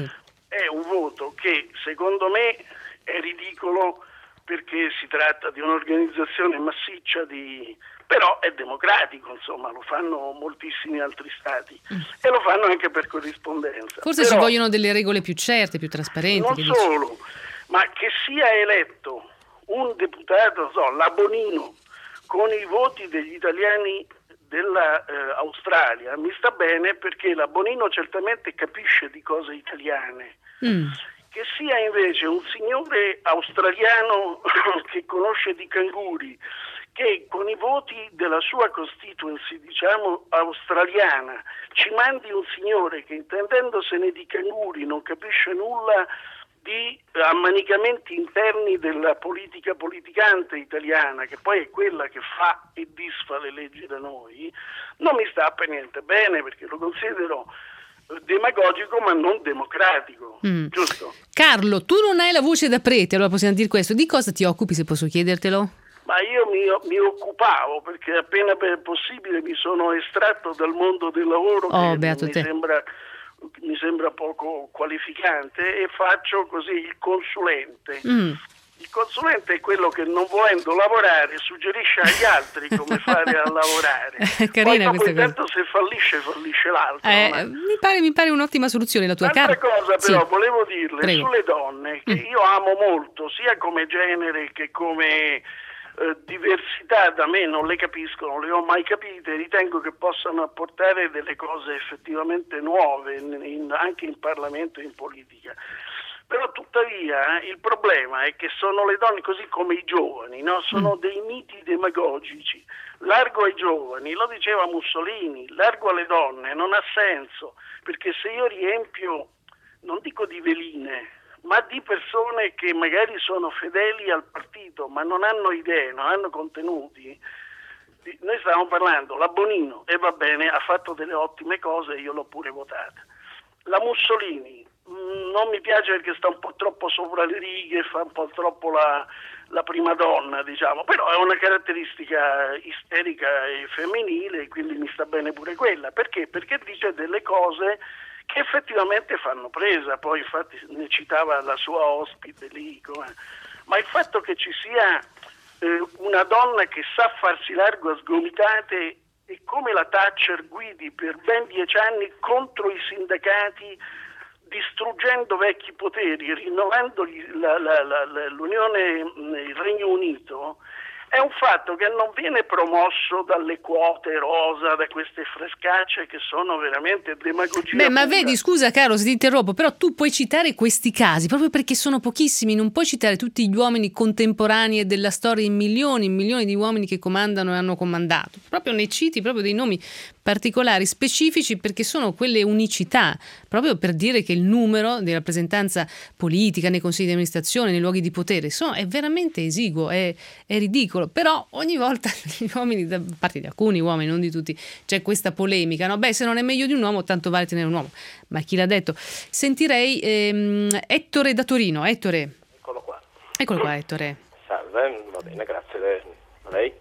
è un voto che secondo me è ridicolo, perché si tratta di un'organizzazione massiccia di... però è democratico, insomma, lo fanno moltissimi altri stati mm. e lo fanno anche per corrispondenza. Forse però, ci vogliono delle regole più certe, più trasparenti. Non che solo, dici. ma che sia eletto un deputato, so, la Bonino, con i voti degli italiani dell'Australia, eh, mi sta bene, perché la Bonino certamente capisce di cose italiane. Mm. Che sia invece un signore australiano che conosce di canguri, che con i voti della sua constituency, diciamo, australiana, ci mandi un signore che, intendendosene di canguri, non capisce nulla di ammanicamenti interni della politica politicante italiana, che poi è quella che fa e disfa le leggi da noi, non mi sta per niente bene, perché lo considero demagogico ma non democratico, mm. giusto? Carlo, tu non hai la voce da prete, allora possiamo dire questo. Di cosa ti occupi, se posso chiedertelo? Ma io mi, mi occupavo, perché appena possibile mi sono estratto dal mondo del lavoro, oh, che beato mi te. sembra mi sembra poco qualificante, e faccio così il consulente. Mm. Il consulente è quello che, non volendo lavorare, suggerisce agli altri come fare a lavorare. Carina poi questa intanto cosa. Se fallisce, fallisce l'altro. Eh, mi pare, mi pare un'ottima soluzione la tua. Altra Car- cosa però sì. volevo dirle Prego. Sulle donne, che mm. io amo molto, sia come genere che come eh, diversità. Da me non le capisco, non le ho mai capite, ritengo che possano apportare delle cose effettivamente nuove in, in, anche in Parlamento e in politica. Però tuttavia il problema è che sono le donne, così come i giovani, no? Sono mm. dei miti demagogici. Largo ai giovani, lo diceva Mussolini, largo alle donne, non ha senso, perché se io riempio, non dico di veline, ma di persone che magari sono fedeli al partito, ma non hanno idee, non hanno contenuti. Noi stavamo parlando, la Bonino, e va bene, ha fatto delle ottime cose, io l'ho pure votata. La Mussolini, non mi piace perché sta un po' troppo sopra le righe, fa un po' troppo la, la prima donna, diciamo, però è una caratteristica isterica e femminile, quindi mi sta bene pure quella. Perché? Perché dice delle cose che effettivamente fanno presa. Poi infatti ne citava la sua ospite lì, come... ma il fatto che ci sia eh, una donna che sa farsi largo a sgomitate, e come la Thatcher guidi per ben dieci anni contro i sindacati, distruggendo vecchi poteri, rinnovando la, la, la, la, l'Unione, il Regno Unito, è un fatto che non viene promosso dalle quote rosa, da queste frescacce che sono veramente demagogia. Beh, ma pura. Vedi, scusa Carlo se ti interrompo, però tu puoi citare questi casi proprio perché sono pochissimi, non puoi citare tutti gli uomini contemporanei della storia, in milioni, in milioni di uomini che comandano e hanno comandato. Proprio ne citi proprio dei nomi particolari, specifici, perché sono quelle unicità, proprio per dire che il numero di rappresentanza politica nei consigli di amministrazione, nei luoghi di potere, sono, è veramente esiguo, è, è ridicolo. Però ogni volta gli uomini, da parte di alcuni uomini, non di tutti, c'è questa polemica, no? Beh, se non è meglio di un uomo, tanto vale tenere un uomo. Ma chi l'ha detto? Sentirei ehm, Ettore da Torino. Ettore. Eccolo qua. Eccolo qua, Ettore. Salve, va bene, grazie. A lei?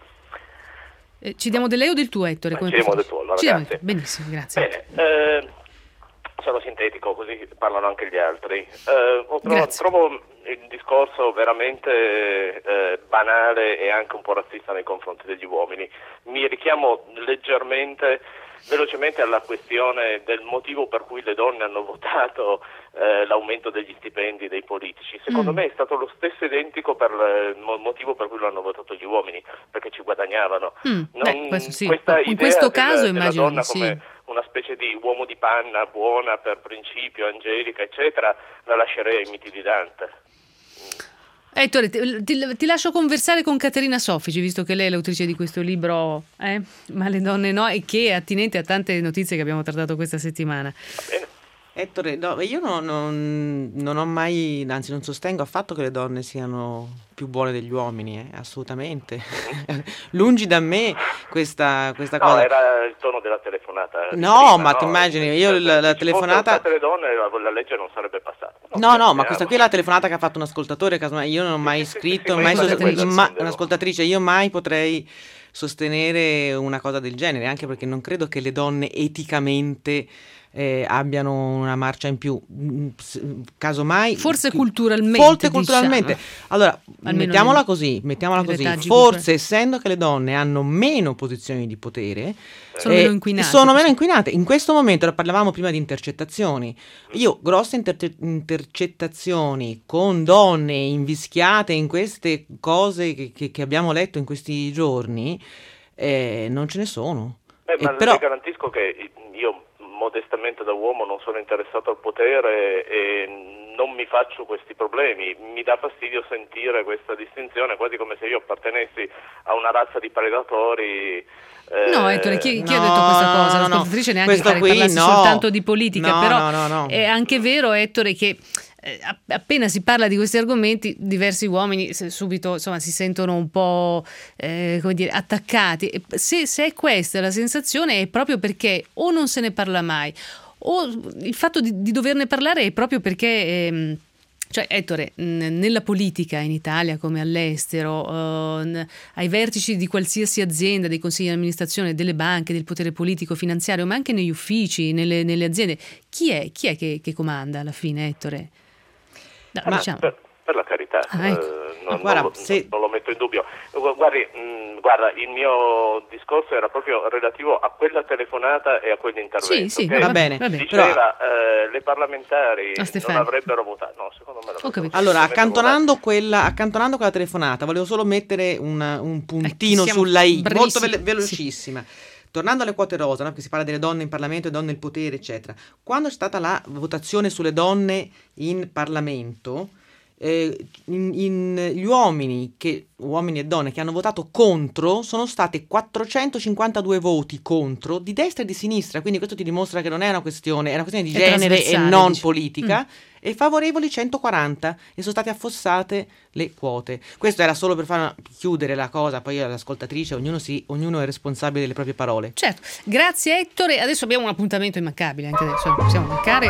Eh, ci diamo del lei o del tuo, Ettore? Beh, ci diamo del tuo, allora, ci diamo grazie. del tuo. Benissimo, grazie. Bene, eh, sono sintetico, così parlano anche gli altri. Eh, ho trovo, trovo il discorso veramente eh, banale e anche un po' razzista nei confronti degli uomini. Mi richiamo leggermente, velocemente alla questione del motivo per cui le donne hanno votato eh, l'aumento degli stipendi dei politici. Secondo mm. me è stato lo stesso identico per il motivo per cui lo hanno votato gli uomini, perché ci guadagnavano. Mm. Non, Beh, questo sì. Questa In questo idea caso della, immagino della donna sì. come una specie di uomo di panna buona per principio, angelica, eccetera, la lascerei ai miti di Dante. Ettore, ti, ti, ti lascio conversare con Caterina Soffici, visto che lei è l'autrice di questo libro, eh? Ma le donne no, e che è attinente a tante notizie che abbiamo trattato questa settimana. Bene. Ettore, no, io non, non, non ho mai, anzi non sostengo affatto che le donne siano più buone degli uomini, eh, assolutamente. Lungi da me questa, questa no, cosa. No, era il tono della telefonata. No, prima, ma no? ti immagini, io la, la se telefonata... Se le donne la, la legge non sarebbe passata. No, no, no, ma questa qui è la telefonata che ha fatto un ascoltatore, casomai io non ho mai sì, scritto, sì, sì, mai sì, sost- sì, ma, sì, un'ascoltatrice, io mai potrei sostenere una cosa del genere, anche perché non credo che le donne eticamente eh, abbiano una marcia in più, casomai forse culturalmente, forse culturalmente. Diciamo. Allora Almeno mettiamola nel, così mettiamola così forse culturali. Essendo che le donne hanno meno posizioni di potere, sono eh, meno inquinate sono meno inquinate in questo momento. Parlavamo prima di intercettazioni, io grosse inter- intercettazioni con donne invischiate in queste cose che, che, che abbiamo letto in questi giorni, eh, non ce ne sono. Eh, ma eh, però... le garantisco che io modestamente da uomo non sono interessato al potere e non mi faccio questi problemi. Mi dà fastidio sentire questa distinzione, quasi come se io appartenessi a una razza di predatori. Eh... No, Ettore, chi, chi no, ha detto questa cosa? No, L'ascoltatrice neanche questo pare qui, parlassi no. soltanto di politica, no, però no, no, no. è anche vero, Ettore, che eh, appena si parla di questi argomenti, diversi uomini subito insomma si sentono un po' eh, come dire, attaccati. Se, se è questa la sensazione, è proprio perché o non se ne parla mai, o il fatto di, di doverne parlare è proprio perché ehm, cioè Ettore, nella politica in Italia come all'estero, eh, ai vertici di qualsiasi azienda, dei consigli di amministrazione, delle banche, del potere politico, finanziario, ma anche negli uffici, nelle, nelle aziende, chi è, chi è che, che comanda alla fine, Ettore? No, ma diciamo. per, per la carità, ah, ecco. eh, non, ah, guarda, non, se... non lo metto in dubbio. Guardi, mh, guarda, il mio discorso era proprio relativo a quella telefonata e a quell'intervento. Sì, sì, va bene. Va bene. Diceva, però... eh, le parlamentari non avrebbero votato. No, secondo me l'avrebbero allora, accantonando quella, accantonando quella telefonata, volevo solo mettere un, un puntino eh, sulla I, molto ve- velocissima. Sì. Tornando alle quote rosa, no? Perché si parla delle donne in Parlamento e donne nel potere, eccetera. Quando c'è stata la votazione sulle donne in Parlamento, eh, in, in, gli uomini, che, uomini e donne che hanno votato contro sono state quattrocentocinquantadue voti contro, di destra e di sinistra, quindi questo ti dimostra che non è una questione, è una questione di è genere e non dice. politica. Mm. E favorevoli centoquaranta e sono state affossate le quote. Questo era solo per far chiudere la cosa, poi all'ascoltatrice ognuno, si, ognuno è responsabile delle proprie parole. Certo, grazie Ettore. Adesso abbiamo un appuntamento immancabile, anche adesso possiamo mancare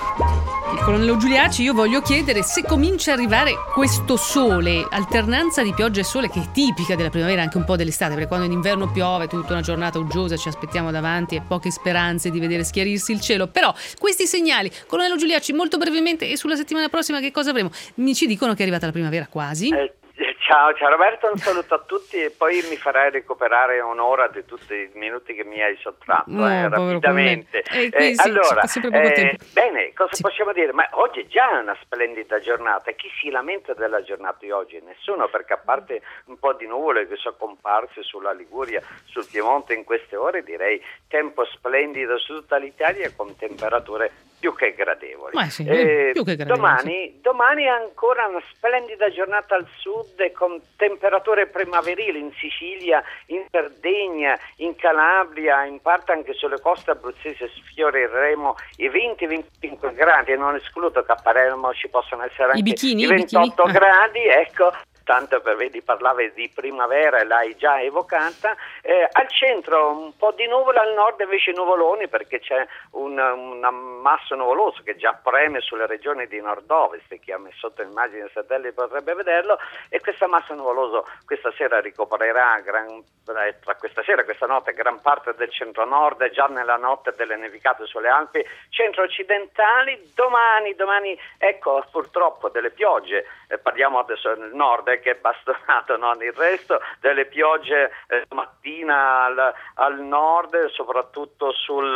il colonnello Giuliacci. Io voglio chiedere se comincia a arrivare questo sole, alternanza di pioggia e sole che è tipica della primavera, anche un po' dell'estate, perché quando in inverno piove tutta una giornata uggiosa ci aspettiamo davanti e poche speranze di vedere schiarirsi il cielo. Però questi segnali, colonnello Giuliacci, molto brevemente, e sulla settimana prossima che cosa avremo? Mi ci dicono che è arrivata la primavera quasi. Eh, ciao, ciao Roberto, un saluto a tutti e poi mi farai recuperare un'ora di tutti i minuti che mi hai sottratto, no, eh, rapidamente. Eh, eh, sì, allora, eh, bene, cosa sì. possiamo dire? Ma oggi è già una splendida giornata. Chi si lamenta della giornata di oggi? Nessuno, perché a parte un po' di nuvole che sono comparse sulla Liguria, sul Piemonte in queste ore, direi tempo splendido su tutta l'Italia con temperature più che gradevoli. Sì, eh, più che gradevoli domani, sì. domani è ancora una splendida giornata al sud con temperature primaverili in Sicilia, in Sardegna, in Calabria, in parte anche sulle coste abruzzesi sfioreremo i venti venticinque gradi e non escludo che a Palermo ci possano essere anche i, bikini, i ventotto i gradi, ecco. Tanto per vedi, parlavi di primavera e l'hai già evocata. Eh, al centro un po' di nuvole, al nord invece nuvoloni, perché c'è un, un ammasso nuvoloso che già preme sulle regioni di nord-ovest. Chi ha messo sotto immagini del satellite potrebbe vederlo, e questo ammasso nuvoloso questa sera ricoprirà gran, tra questa sera e questa notte gran parte del centro-nord, già nella notte delle nevicate sulle Alpi centro-occidentali. Domani, domani ecco purtroppo delle piogge, eh, parliamo adesso del nord, eh, che è bastonato, non il resto, delle piogge eh, mattina al, al nord, soprattutto sul,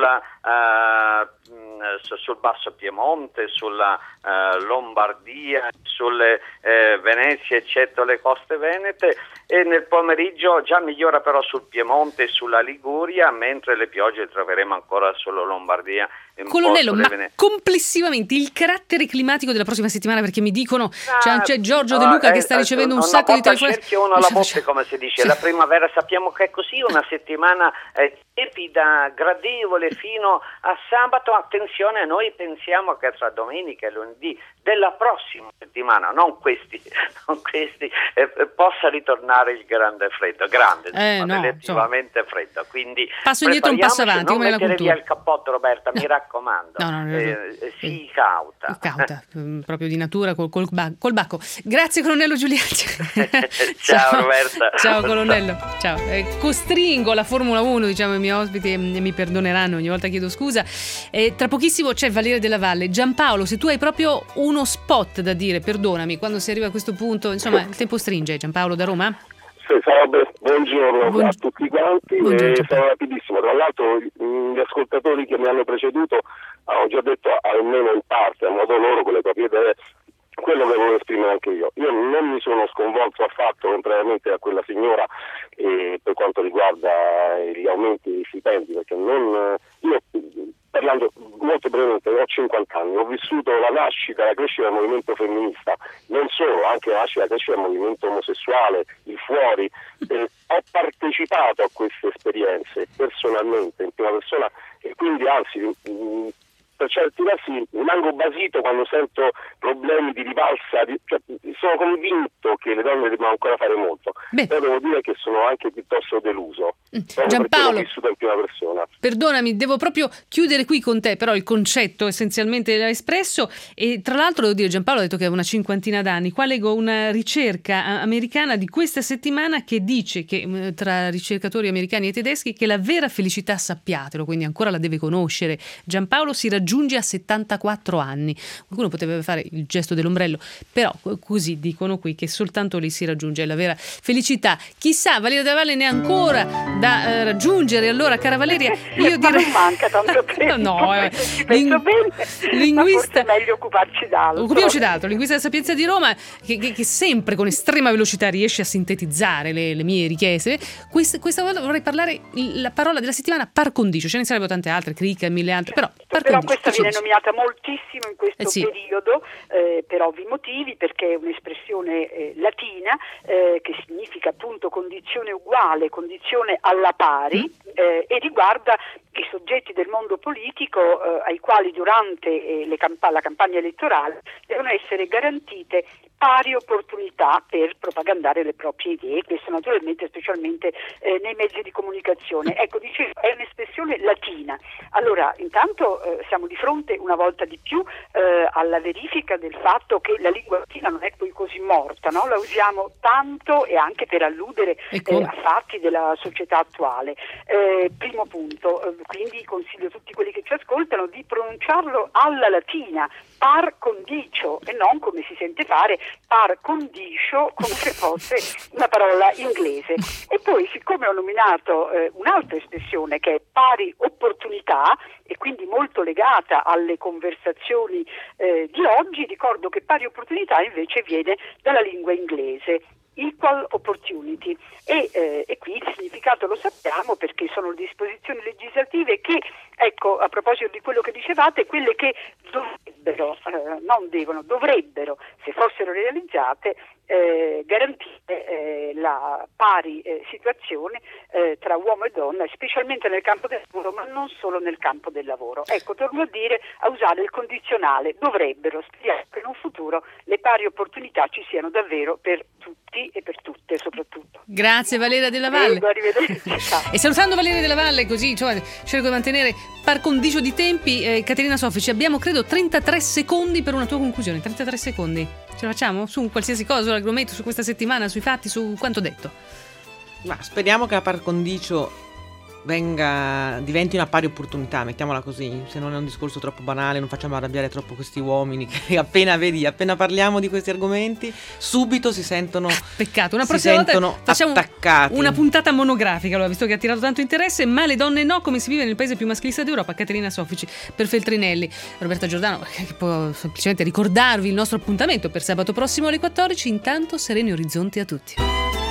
eh, sul basso Piemonte, sulla eh, Lombardia, sulle eh, Venezia, eccetto le coste venete, e nel pomeriggio già migliora però sul Piemonte e sulla Liguria, mentre le piogge le troveremo ancora sulla Lombardia. Colonnello, ma Vene- complessivamente il carattere climatico della prossima settimana, perché mi dicono ah, c'è, c'è Giorgio De Luca eh, che sta ricevendo eh, un sacco di telefonate. Uno alla botte, come si dice. Sì. La primavera sappiamo che è così, una settimana eh, tiepida, gradevole fino a sabato. Attenzione, noi pensiamo che tra domenica e lunedì della prossima settimana, non questi, con questi eh, possa ritornare il grande freddo, grande, eh, insomma, no, relativamente insomma. freddo. Quindi passo indietro, un passo avanti, non come la mettere cultura. via il cappotto, Roberta, no. mi raccomando. No, no, no, no. Eh, sii cauta. Cauta, proprio di natura col, col, col bacco. Grazie colonnello Giuliani. Ciao, ciao Roberta. Ciao colonnello. Ciao. Eh, costringo la Formula uno, diciamo, i miei ospiti e mi perdoneranno, ogni volta chiedo scusa. Eh, tra pochissimo c'è Valeria Della Valle. Giampaolo, se tu hai proprio uno spot da dire, perdonami, quando si arriva a questo punto, insomma, il tempo stringe. Giampaolo da Roma? Sì, sarebbe, buongiorno Buon... a tutti quanti, buongiorno, e sarò rapidissimo. Tra l'altro gli ascoltatori che mi hanno preceduto hanno già detto, almeno in parte, a modo loro, con le proprie idee, quello che volevo esprimere anche io. Io non mi sono sconvolto affatto, contrariamente a quella signora, eh, per quanto riguarda gli aumenti dei stipendi, perché non io, parlando molto brevemente, ho cinquanta anni, ho vissuto la nascita, la crescita del movimento femminista, non solo, anche la nascita e la crescita del movimento omosessuale, il fuori, eh, ho partecipato a queste esperienze personalmente, in prima persona, e quindi anzi mh, per certi versi rimango basito quando sento problemi di rivalsa, di, cioè, sono convinto che le donne debbano ancora fare molto. Beh. Però devo dire che sono anche piuttosto deluso, proprio Giampaolo, perché l'ho vissuto in prima persona. Perdonami, devo proprio chiudere qui con te, però il concetto essenzialmente l'ha espresso, e tra l'altro devo dire, Giampaolo ha detto che ha una cinquantina d'anni. Qua leggo una ricerca americana di questa settimana che dice che tra ricercatori americani e tedeschi che la vera felicità, sappiatelo, quindi ancora la deve conoscere Giampaolo, si raggiunge a settantaquattro anni. Qualcuno poteva fare il gesto dell'ombrello, però così dicono qui che soltanto lì si raggiunge la vera felicità. Chissà, Valeria Della Valle ne ha ancora da eh, raggiungere. Allora, cara Valeria, io ma direi non manca tanto tempo. no, eh, ci penso ling- bene, linguista, ma forse è meglio occuparci d'altro. Occupiamoci d'altro. Linguista della Sapienza di Roma, che, che, che sempre con estrema velocità riesce a sintetizzare le, le mie richieste. Questa, questa volta vorrei parlare la parola della settimana, par condicio. Ce ne sarebbero tante altre, crica e mille altre, però par Però condicio. questa viene nominata moltissimo in questo eh sì. periodo, eh, per ovvi motivi, perché è un'espressione eh, latina eh, che significa appunto condizione uguale, condizione alla pari, mm. eh, e riguarda i soggetti del mondo politico eh, ai quali durante eh, le camp- la campagna elettorale devono essere garantite pari opportunità per propagandare le proprie idee, questo naturalmente specialmente eh, nei mezzi di comunicazione. Ecco, dicevo, è un'espressione latina. Allora, intanto eh, siamo di fronte una volta di più eh, alla verifica del fatto che la lingua latina non è poi così morta, no? La usiamo tanto e anche per alludere eh, a fatti della società attuale. Eh, primo punto, eh, quindi consiglio a tutti quelli che ci ascoltano di pronunciarlo alla latina, par condicio, e non come si sente fare par condicio, come se fosse una parola inglese. E poi, siccome ho nominato eh, un'altra espressione che è pari opportunità, e quindi molto legata alle conversazioni eh, di oggi, ricordo che pari opportunità invece viene dalla lingua inglese, equal opportunity, e, eh, e qui il significato lo sappiamo perché sono disposizioni legislative che, ecco, a proposito di quello che dicevate, quelle che dovrebbero, eh, non devono, dovrebbero, se fossero realizzate, eh, garantire eh, la pari eh, situazione eh, tra uomo e donna, specialmente nel campo del lavoro, ma non solo nel campo del lavoro. Ecco, torno a dire, a usare il condizionale, dovrebbero, speriamo che in un futuro le pari opportunità ci siano davvero per tutti e per tutte soprattutto. Grazie Valeria Della Valle. Prego, arrivederci. Ciao. E salutando Valeria Della Valle, così insomma, cerco di mantenere par condicio di tempi, eh, Caterina Soffici, abbiamo credo trentatré secondi per una tua conclusione. trentatré secondi, ce la facciamo? Su qualsiasi cosa, sull'argomento, su questa settimana, sui fatti, su quanto detto. Ma speriamo che la par condicio venga, diventi una pari opportunità, mettiamola così, se non è un discorso troppo banale, non facciamo arrabbiare troppo questi uomini che appena vedi, appena parliamo di questi argomenti subito si sentono peccato, una si prossima sentono volta facciamo attaccati. Una puntata monografica, allora, visto che ha attirato tanto interesse, ma le donne no, come si vive nel paese più maschilista d'Europa. Caterina Soffici per Feltrinelli, Roberta Giordano che può semplicemente ricordarvi il nostro appuntamento per sabato prossimo alle quattordici. Intanto sereni orizzonti a tutti.